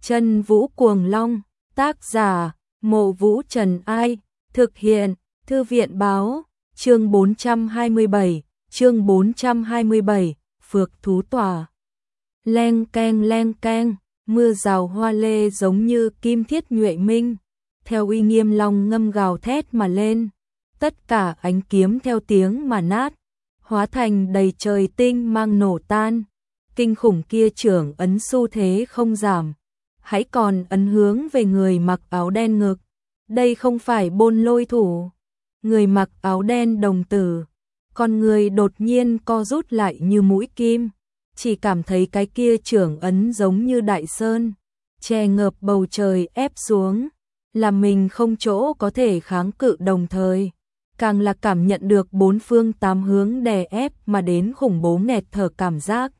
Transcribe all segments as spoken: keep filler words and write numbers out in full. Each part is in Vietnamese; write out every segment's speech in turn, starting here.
Chân Vũ Cuồng Long, tác giả, Mộ Vũ Trần Ai, thực hiện, Thư viện báo, chương bốn trăm hai mươi bảy, chương bốn trăm hai mươi bảy, Phược Thú Tòa. Leng keng leng keng, mưa rào hoa lê giống như kim thiết nhuệ minh, theo uy nghiêm long ngâm gào thét mà lên, tất cả ánh kiếm theo tiếng mà nát, hóa thành đầy trời tinh mang nổ tan, kinh khủng kia trưởng ấn xu thế không giảm, hãy còn ấn hướng về người mặc áo đen ngực, đây không phải Bôn Lôi thủ. Người mặc áo đen đồng tử, con người đột nhiên co rút lại như mũi kim, chỉ cảm thấy cái kia trưởng ấn giống như đại sơn, che ngợp bầu trời ép xuống, làm mình không chỗ có thể kháng cự, đồng thời càng là cảm nhận được bốn phương tám hướng đè ép mà đến khủng bố nghẹt thở cảm giác.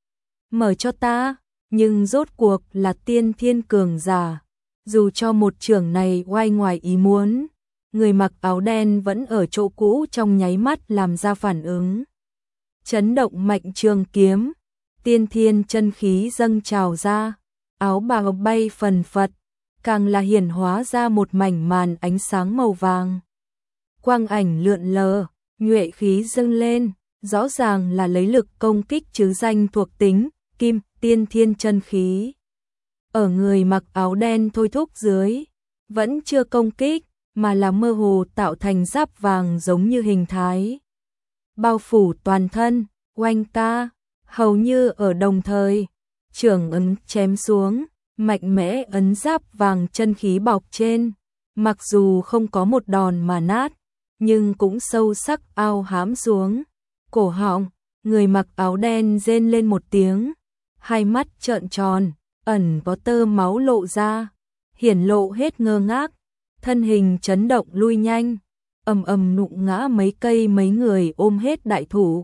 Mở cho ta, nhưng rốt cuộc là tiên thiên cường giả, dù cho một trưởng này oai ngoài ý muốn, người mặc áo đen vẫn ở chỗ cũ trong nháy mắt làm ra phản ứng. Chấn động mạnh trường kiếm, tiên thiên chân khí dâng trào ra, áo bào bay phần phật, càng là hiển hóa ra một mảnh màn ánh sáng màu vàng. Quang ảnh lượn lờ, nhuệ khí dâng lên, rõ ràng là lấy lực công kích chứ danh thuộc tính, kim, tiên thiên chân khí. Ở người mặc áo đen thôi thúc dưới, vẫn chưa công kích, mà là mơ hồ tạo thành giáp vàng giống như hình thái. Bao phủ toàn thân, oanh ca, hầu như ở đồng thời, trưởng ấn chém xuống, mạnh mẽ ấn giáp vàng chân khí bọc trên, mặc dù không có một đòn mà nát, nhưng cũng sâu sắc ao hãm xuống. Cổ họng, người mặc áo đen rên lên một tiếng, hai mắt trợn tròn, ẩn có tơ máu lộ ra, hiển lộ hết ngơ ngác, thân hình chấn động lui nhanh, ầm ầm nụng ngã mấy cây mấy người ôm hết đại thủ.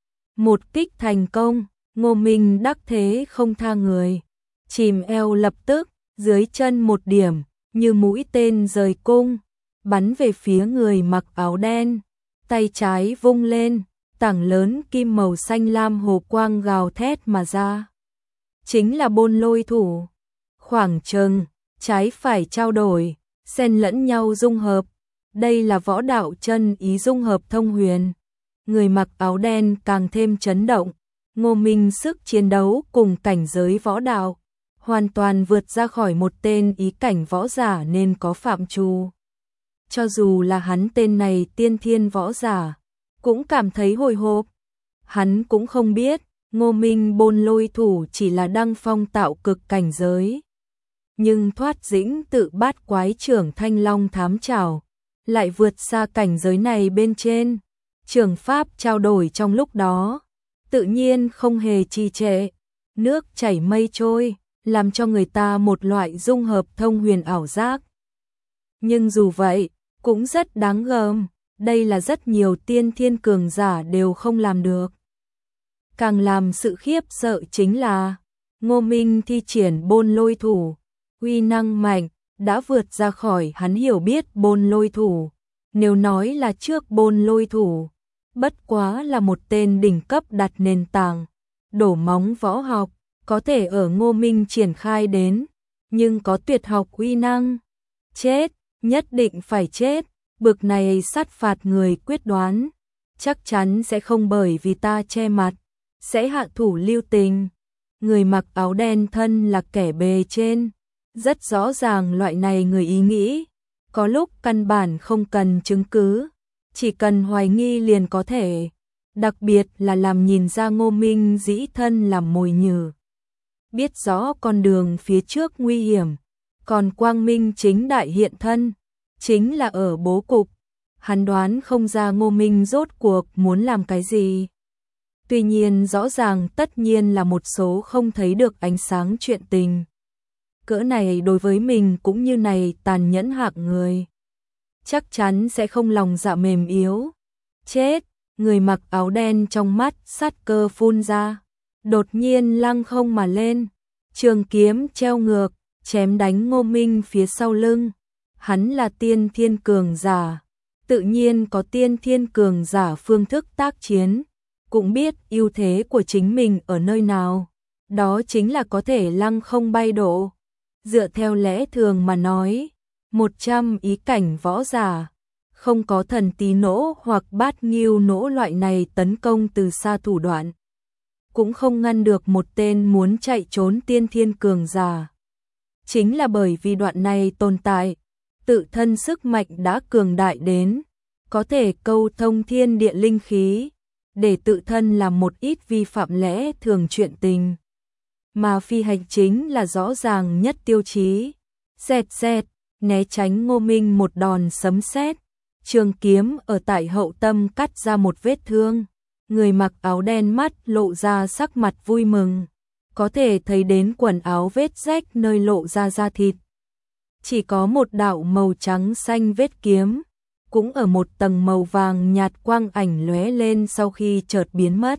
Một kích thành công, Ngô Minh đắc thế không tha người, chìm eo lập tức, dưới chân một điểm, như mũi tên rời cung, bắn về phía người mặc áo đen, tay trái vung lên, tảng lớn kim màu xanh lam hồ quang gào thét mà ra. Chính là Bôn Lôi thủ, khoảng chừng, trái phải trao đổi, xen lẫn nhau dung hợp, đây là võ đạo chân ý dung hợp thông huyền. Người mặc áo đen càng thêm chấn động, Ngô Minh sức chiến đấu cùng cảnh giới võ đạo, hoàn toàn vượt ra khỏi một tên ý cảnh võ giả nên có phạm trù. Cho dù là hắn tên này tiên thiên võ giả, cũng cảm thấy hồi hộp. Hắn cũng không biết, Ngô Minh Bôn Lôi thủ chỉ là đăng phong tạo cực cảnh giới. Nhưng thoát dĩnh tự bát quái trưởng thanh long thám trảo, lại vượt xa cảnh giới này bên trên. Trường pháp trao đổi trong lúc đó, tự nhiên không hề trì trệ, nước chảy mây trôi, làm cho người ta một loại dung hợp thông huyền ảo giác. Nhưng dù vậy, cũng rất đáng gờm, đây là rất nhiều tiên thiên cường giả đều không làm được. Càng làm sự khiếp sợ chính là, Ngô Minh thi triển Bôn Lôi thủ, uy năng mạnh, đã vượt ra khỏi hắn hiểu biết Bôn Lôi thủ. Nếu nói là trước Bôn Lôi thủ, bất quá là một tên đỉnh cấp đặt nền tảng, đổ móng võ học, có thể ở Ngô Minh triển khai đến, nhưng có tuyệt học uy năng. Chết, nhất định phải chết, bực này sát phạt người quyết đoán, chắc chắn sẽ không bởi vì ta che mặt, sẽ hạ thủ lưu tình. Người mặc áo đen thân là kẻ bề trên, rất rõ ràng loại này người ý nghĩ, có lúc căn bản không cần chứng cứ, chỉ cần hoài nghi liền có thể, đặc biệt là làm nhìn ra Ngô Minh dĩ thân làm mồi nhử. Biết rõ con đường phía trước nguy hiểm, còn quang minh chính đại hiện thân, chính là ở bố cục. Hắn đoán không ra Ngô Minh rốt cuộc muốn làm cái gì. Tuy nhiên rõ ràng tất nhiên là một số không thấy được ánh sáng chuyện tình. Cỡ này đối với mình cũng như này tàn nhẫn hạng người, chắc chắn sẽ không lòng dạ mềm yếu. Chết, người mặc áo đen trong mắt sát cơ phun ra, đột nhiên lăng không mà lên, trường kiếm treo ngược, chém đánh Ngô Minh phía sau lưng. Hắn là tiên thiên cường giả, tự nhiên có tiên thiên cường giả phương thức tác chiến, cũng biết ưu thế của chính mình ở nơi nào, đó chính là có thể lăng không bay độ. Dựa theo lẽ thường mà nói, một trăm ý cảnh võ giả, không có thần tí nỗ hoặc bát nghiêu nỗ loại này tấn công từ xa thủ đoạn, cũng không ngăn được một tên muốn chạy trốn tiên thiên cường giả. Chính là bởi vì đoạn này tồn tại, tự thân sức mạnh đã cường đại đến, có thể câu thông thiên địa linh khí, để tự thân làm một ít vi phạm lẽ thường chuyện tình. Mà phi hành chính là rõ ràng nhất tiêu chí. Xẹt xẹt, né tránh Ngô Minh một đòn sấm sét, trường kiếm ở tại hậu tâm cắt ra một vết thương. Người mặc áo đen mắt lộ ra sắc mặt vui mừng, có thể thấy đến quần áo vết rách nơi lộ ra da thịt. Chỉ có một đạo màu trắng xanh vết kiếm, cũng ở một tầng màu vàng nhạt quang ảnh lóe lên sau khi chợt biến mất.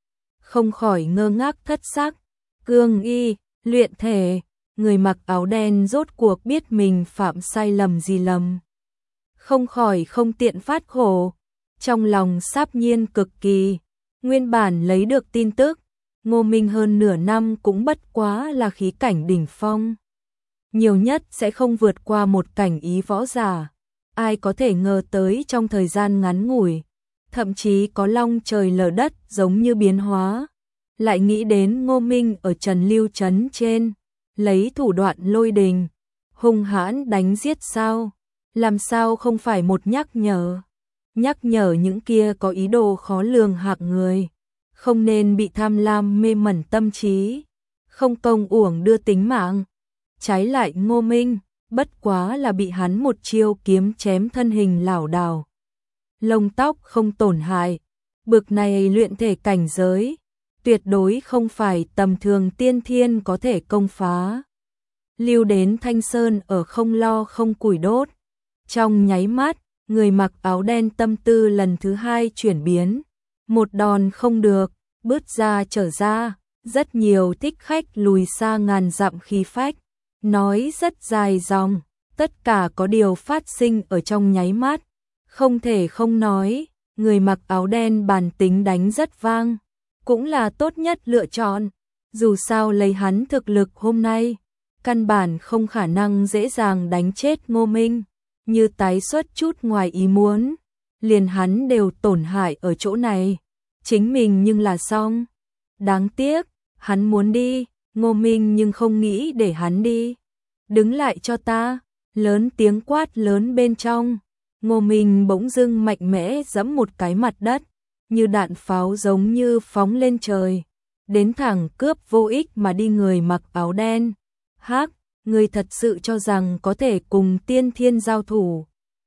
Không khỏi ngơ ngác thất sắc, cương y, luyện thể, người mặc áo đen rốt cuộc biết mình phạm sai lầm gì lầm. Không khỏi không tiện phát khổ, trong lòng sáp nhiên cực kỳ, nguyên bản lấy được tin tức, Ngô Minh hơn nửa năm cũng bất quá là khí cảnh đỉnh phong. Nhiều nhất sẽ không vượt qua một cảnh ý võ giả. Ai có thể ngờ tới trong thời gian ngắn ngủi, thậm chí có long trời lở đất giống như biến hóa. Lại nghĩ đến Ngô Minh ở Trần Lưu Trấn trên, lấy thủ đoạn lôi đình, hung hãn đánh giết sao, làm sao không phải một nhắc nhở. Nhắc nhở những kia có ý đồ khó lường hạng người, không nên bị tham lam mê mẩn tâm trí, không công uổng đưa tính mạng. Trái lại Ngô Minh, bất quá là bị hắn một chiêu kiếm chém thân hình lảo đảo, lông tóc không tổn hại. Bực này luyện thể cảnh giới, tuyệt đối không phải tầm thường tiên thiên có thể công phá. Lưu đến Thanh Sơn ở không lo không củi đốt. Trong nháy mắt, người mặc áo đen tâm tư lần thứ hai chuyển biến. Một đòn không được, bứt ra trở ra, rất nhiều thích khách lùi xa ngàn dặm khí phách. Nói rất dài dòng, tất cả có điều phát sinh ở trong nháy mắt. Không thể không nói, người mặc áo đen bản tính đánh rất vang, cũng là tốt nhất lựa chọn. Dù sao lấy hắn thực lực hôm nay, căn bản không khả năng dễ dàng đánh chết Ngô Minh. Như tái xuất chút ngoài ý muốn, liền hắn đều tổn hại ở chỗ này. Chính mình nhưng là xong. Đáng tiếc, hắn muốn đi, Ngô Minh nhưng không nghĩ để hắn đi. Đứng lại cho ta, lớn tiếng quát lớn bên trong. Ngô Minh bỗng dưng mạnh mẽ giẫm một cái mặt đất, như đạn pháo giống như phóng lên trời, đến thẳng cướp vô ích mà đi người mặc áo đen. Hắc, người thật sự cho rằng có thể cùng tiên thiên giao thủ?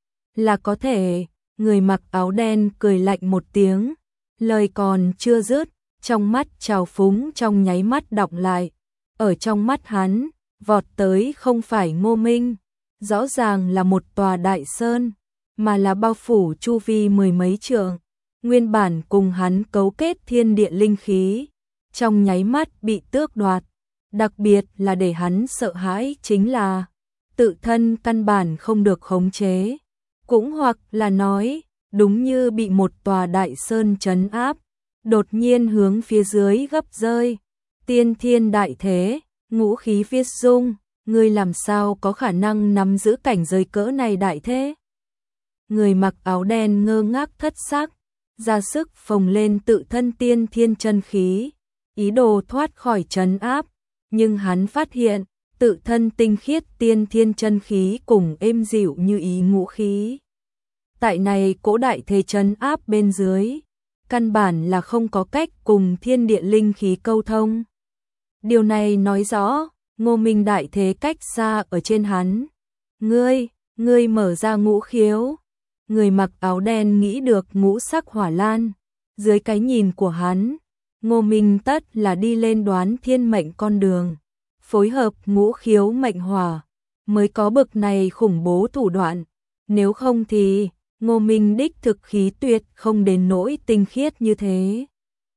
Là có thể, người mặc áo đen cười lạnh một tiếng, lời còn chưa dứt, trong mắt trào phúng trong nháy mắt đọng lại. Ở trong mắt hắn, vọt tới không phải Ngô Minh, rõ ràng là một tòa đại sơn, mà là bao phủ chu vi mười mấy trượng. Nguyên bản cùng hắn cấu kết thiên địa linh khí, trong nháy mắt bị tước đoạt. Đặc biệt là để hắn sợ hãi chính là tự thân căn bản không được khống chế, cũng hoặc là nói đúng như bị một tòa đại sơn trấn áp, đột nhiên hướng phía dưới gấp rơi. Tiên thiên đại thế, ngũ khí viết dung, ngươi làm sao có khả năng nắm giữ cảnh giới cỡ này đại thế? Người mặc áo đen ngơ ngác thất sắc, ra sức phồng lên tự thân tiên thiên chân khí, ý đồ thoát khỏi trấn áp. Nhưng hắn phát hiện, tự thân tinh khiết tiên thiên chân khí cùng êm dịu như ý ngũ khí. Tại này cỗ đại thế trấn áp bên dưới, căn bản là không có cách cùng thiên địa linh khí câu thông. Điều này nói rõ, Ngô Minh đại thế cách xa ở trên hắn. Ngươi, ngươi mở ra ngũ khiếu. Người mặc áo đen nghĩ được ngũ sắc hỏa lan. Dưới cái nhìn của hắn, Ngô Minh tất là đi lên đoán thiên mệnh con đường, phối hợp ngũ khiếu mệnh hỏa, mới có bực này khủng bố thủ đoạn. Nếu không thì, Ngô Minh đích thực khí tuyệt không đến nỗi tinh khiết như thế.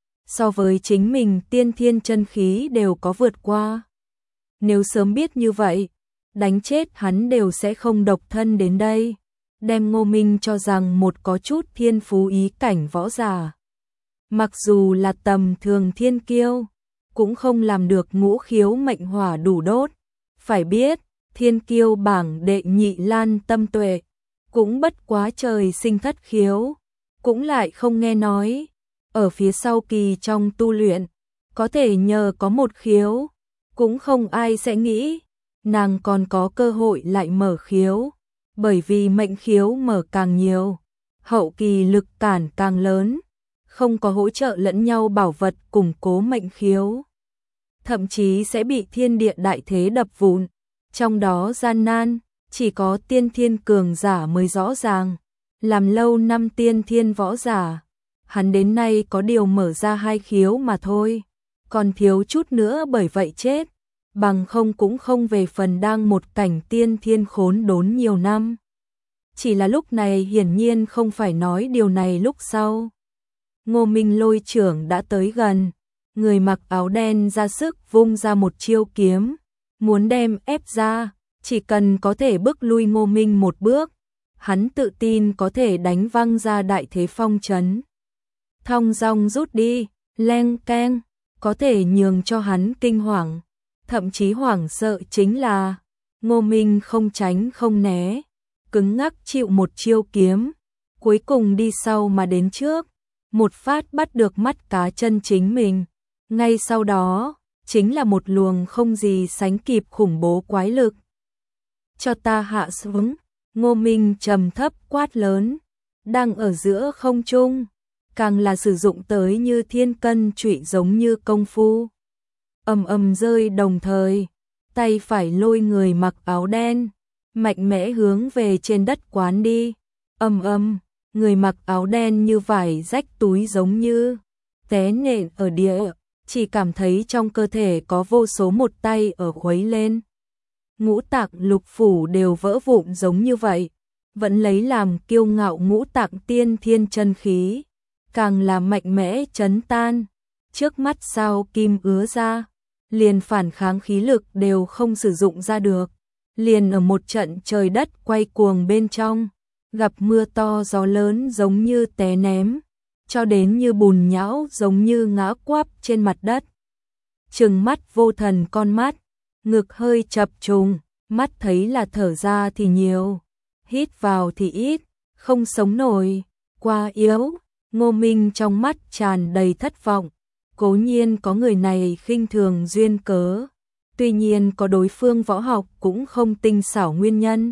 So với chính mình tiên thiên chân khí đều có vượt qua. Nếu sớm biết như vậy, đánh chết hắn đều sẽ không độc thân đến đây. Đem Ngô Minh cho rằng một có chút thiên phú ý cảnh võ giả. Mặc dù là tầm thường thiên kiêu, cũng không làm được ngũ khiếu mệnh hỏa đủ đốt. phải biết, thiên kiêu bảng đệ nhị Lan Tâm Tuệ, cũng bất quá trời sinh thất khiếu, cũng lại không nghe nói, ở phía sau kỳ trong tu luyện, có thể nhờ có một khiếu, cũng không ai sẽ nghĩ, nàng còn có cơ hội lại mở khiếu, bởi vì mệnh khiếu mở càng nhiều, hậu kỳ lực cản càng lớn, không có hỗ trợ lẫn nhau bảo vật củng cố mệnh khiếu, thậm chí sẽ bị thiên địa đại thế đập vụn, trong đó gian nan, chỉ có tiên thiên cường giả mới rõ ràng, làm lâu năm tiên thiên võ giả, hắn đến nay có điều mở ra hai khiếu mà thôi, còn thiếu chút nữa bởi vậy chết, bằng không cũng không về phần đang một cảnh tiên thiên khốn đốn nhiều năm. Chỉ là lúc này hiển nhiên không phải nói điều này lúc sau. Ngô Minh Lôi trưởng đã tới gần, người mặc áo đen ra sức vung ra một chiêu kiếm, muốn đem ép ra, chỉ cần có thể bước lui Ngô Minh một bước, hắn tự tin có thể đánh văng ra đại thế phong trấn. Thong dong rút đi, leng keng, có thể nhường cho hắn kinh hoàng, thậm chí hoảng sợ chính là Ngô Minh không tránh không né, cứng ngắc chịu một chiêu kiếm, cuối cùng đi sau mà đến trước, một phát bắt được mắt cá chân chính mình, ngay sau đó chính là một luồng không gì sánh kịp khủng bố quái lực. Cho ta hạ xuống, Ngô Minh trầm thấp quát lớn, đang ở giữa không trung, càng là sử dụng tới như thiên cân trụy giống như công phu. Ầm ầm rơi đồng thời, tay phải lôi người mặc áo đen, mạnh mẽ hướng về trên đất quán đi. Ầm ầm, người mặc áo đen như vải rách túi giống như té nện ở địa, chỉ cảm thấy trong cơ thể có vô số một tay ở khuấy lên. Ngũ tạng lục phủ đều vỡ vụn giống như vậy, vẫn lấy làm kiêu ngạo ngũ tạng tiên thiên chân khí, càng là mạnh mẽ chấn tan, trước mắt sao kim ứa ra, liền phản kháng khí lực đều không sử dụng ra được, liền ở một trận trời đất quay cuồng bên trong, gặp mưa to gió lớn giống như té ném, cho đến như bùn nhão giống như ngã quắp trên mặt đất. Trừng mắt vô thần con mắt, ngực hơi chập trùng, mắt thấy là thở ra thì nhiều, hít vào thì ít, không sống nổi, quá yếu. Ngô Minh trong mắt tràn đầy thất vọng, cố nhiên có người này khinh thường duyên cớ, tuy nhiên có đối phương võ học cũng không tinh xảo nguyên nhân.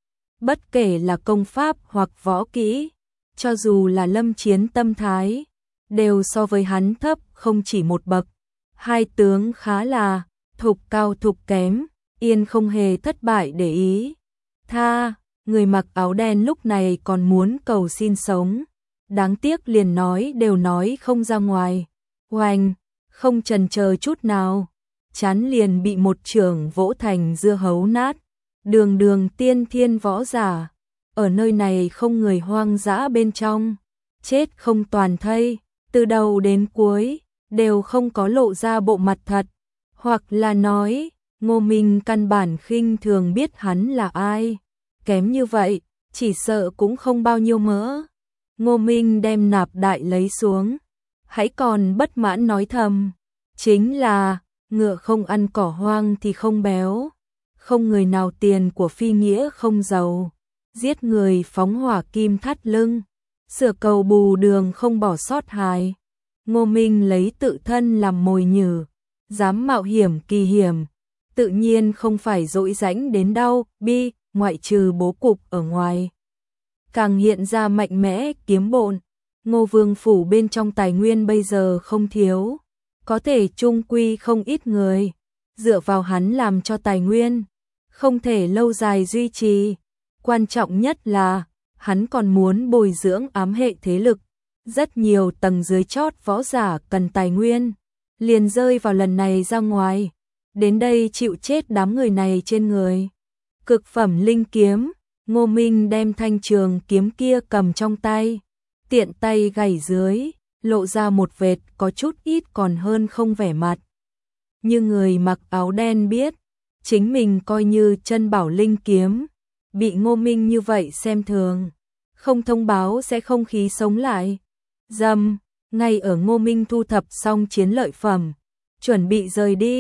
Bất kể là công pháp hoặc võ kỹ, cho dù là lâm chiến tâm thái, đều so với hắn thấp không chỉ một bậc. Hai tướng khá là thục cao thục kém, yên không hề thất bại để ý. Tha, người mặc áo đen lúc này còn muốn cầu xin sống. Đáng tiếc liền nói đều nói không ra ngoài. Oanh, không chần chờ chút nào, chán liền bị một chưởng vỗ thành dưa hấu nát. Đường đường tiên thiên võ giả, ở nơi này không người hoang dã bên trong, chết không toàn thây, từ đầu đến cuối, đều không có lộ ra bộ mặt thật, hoặc là nói, Ngô Minh căn bản khinh thường biết hắn là ai, kém như vậy, chỉ sợ cũng không bao nhiêu mỡ. Ngô Minh đem nạp đại lấy xuống, hãy còn bất mãn nói thầm, chính là, ngựa không ăn cỏ hoang thì không béo, không người nào tiền của phi nghĩa không giàu, giết người phóng hỏa kim thắt lưng, sửa cầu bù đường không bỏ sót hài. Ngô Minh lấy tự thân làm mồi nhử, dám mạo hiểm kỳ hiểm, tự nhiên không phải dỗi dãnh đến đau, bi, ngoại trừ bố cục ở ngoài. Càng hiện ra mạnh mẽ kiếm bộn, Ngô Vương phủ bên trong tài nguyên bây giờ không thiếu, có thể chung quy không ít người, dựa vào hắn làm cho tài nguyên, không thể lâu dài duy trì, quan trọng nhất là, hắn còn muốn bồi dưỡng ám hệ thế lực, rất nhiều tầng dưới chót võ giả cần tài nguyên, liền rơi vào lần này ra ngoài, đến đây chịu chết đám người này trên người. Cực phẩm linh kiếm, Ngô Minh đem thanh trường kiếm kia cầm trong tay, tiện tay gảy dưới, lộ ra một vệt có chút ít còn hơn không vẻ mặt. Như người mặc áo đen biết, chính mình coi như chân bảo linh kiếm, bị Ngô Minh như vậy xem thường, không thông báo sẽ không khí sống lại. Dầm, ngay ở Ngô Minh thu thập xong chiến lợi phẩm, chuẩn bị rời đi,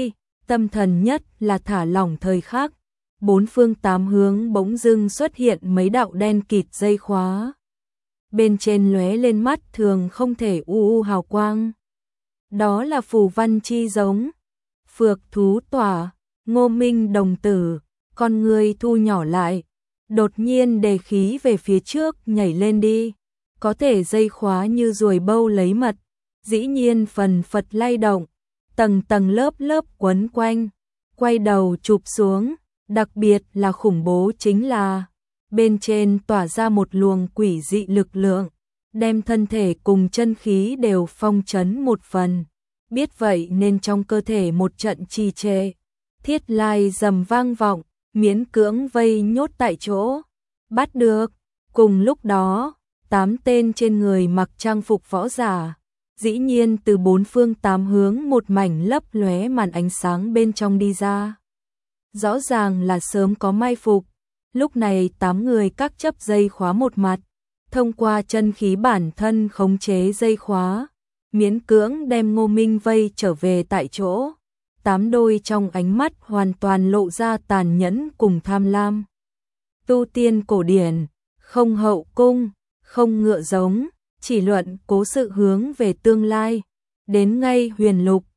tâm thần nhất là thả lỏng thời khắc. Bốn phương tám hướng bỗng dưng xuất hiện mấy đạo đen kịt dây khóa. Bên trên lóe lên mắt thường không thể u u hào quang. Đó là phù văn chi giống. Phược thú tỏa, Ngô Minh đồng tử, con người thu nhỏ lại. Đột nhiên đề khí về phía trước nhảy lên đi. Có thể dây khóa như ruồi bâu lấy mật. Dĩ nhiên phần phật lay động. Tầng tầng lớp lớp quấn quanh. Quay đầu chụp xuống. Đặc biệt là khủng bố chính là bên trên tỏa ra một luồng quỷ dị lực lượng, đem thân thể cùng chân khí đều phong trấn một phần. Biết vậy nên trong cơ thể một trận trì trệ, thiết lai rầm vang vọng, miễn cưỡng vây nhốt tại chỗ. Bắt được. Cùng lúc đó, tám tên trên người mặc trang phục võ giả, dĩ nhiên từ bốn phương tám hướng một mảnh lấp lóe màn ánh sáng bên trong đi ra. Rõ ràng là sớm có mai phục. Lúc này tám người các chấp dây khóa một mặt, thông qua chân khí bản thân khống chế dây khóa, miễn cưỡng đem Ngô Minh vây trở về tại chỗ. Tám đôi trong ánh mắt hoàn toàn lộ ra tàn nhẫn cùng tham lam. Tu tiên cổ điển, không hậu cung, không ngựa giống, chỉ luận cố sự hướng về tương lai. Đến ngay huyền lục,